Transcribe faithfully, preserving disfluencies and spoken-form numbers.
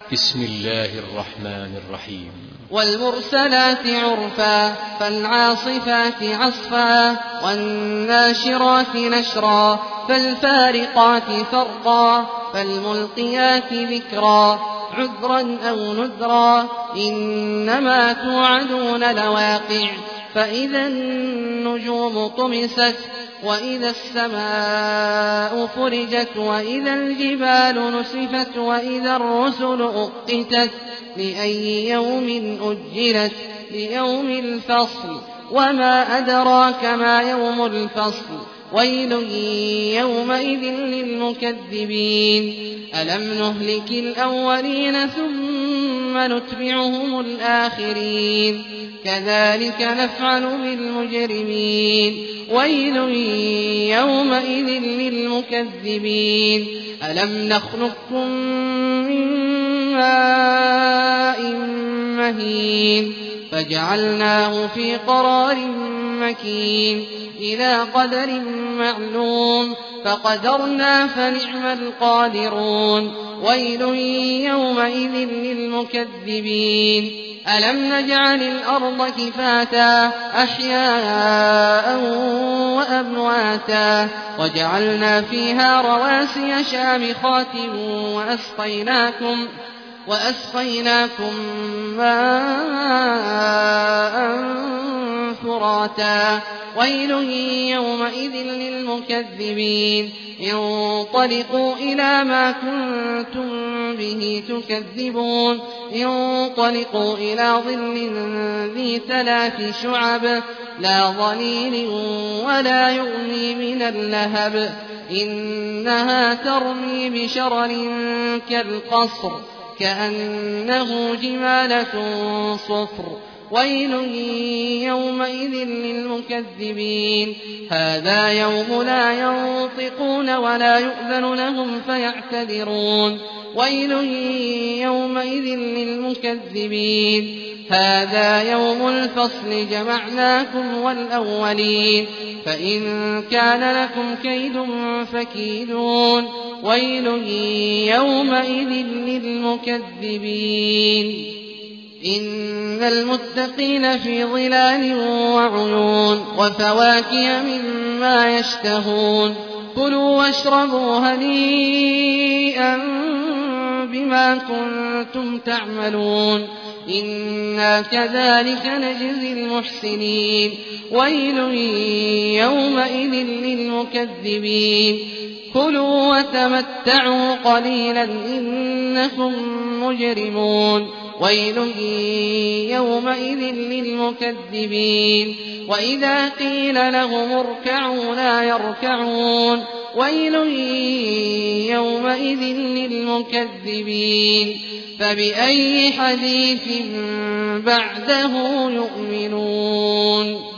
بسم الله الرحمن الرحيم. والمرسلات عرفا فالعاصفات عصفا والناشرات نشرا فالفارقات فرقا فالملقيات ذكرا عذرا أو نذرا إنما توعدون لواقع فإذا النجوم طمست وإذا السماء فرجت وإذا الجبال نسفت وإذا الرسل أقتت لأي يوم أجلت ليوم الفصل وما أدراك ما يوم الفصل ويل يومئذ للمكذبين ألم نهلك الأولين ثم نتبعهم الآخرين كذلك نفعل بالمجرمين ويل يومئذ للمكذبين ألم نخلقكم من ماء مهين فجعلناه في قرار مكين إلى قدر معلوم فقدرنا فنعم القادرون ويل يومئذ للمكذبين ألم نجعل الأرض كفاتا أحياء وأمواتا وجعلنا فيها رواسي شامخات وأسقيناكم وأسقيناكم ماء فراتا ويل يومئذ للمكذبين انطلقوا إلى ما كنتم به تكذبون انطلقوا إلى ظل ذي ثلاث شعب لا ظليل ولا يغني من اللهب إنها ترمي بشرر كالقصر كأنه جمالة صفر ويل يومئذ للمكذبين هذا يوم لا ينطقون ولا يؤذن لهم فيعتذرون ويل يومئذ للمكذبين هذا يوم الفصل جمعناكم والأولين فإن كان لكم كيد فكيدون ويل يومئذ للمكذبين إن المتقين في ظلال وعيون وفواكه مما يشتهون كلوا واشربوا هنيئا بما كنتم تعملون إنا كذلك نجزي المحسنين ويل يومئذ للمكذبين كلوا وتمتعوا قليلا إنكم مجرمون ويل يومئذ للمكذبين وإذا قيل لهم اركعوا لا يركعون ويل يومئذ للمكذبين فبأي حديث بعده يؤمنون.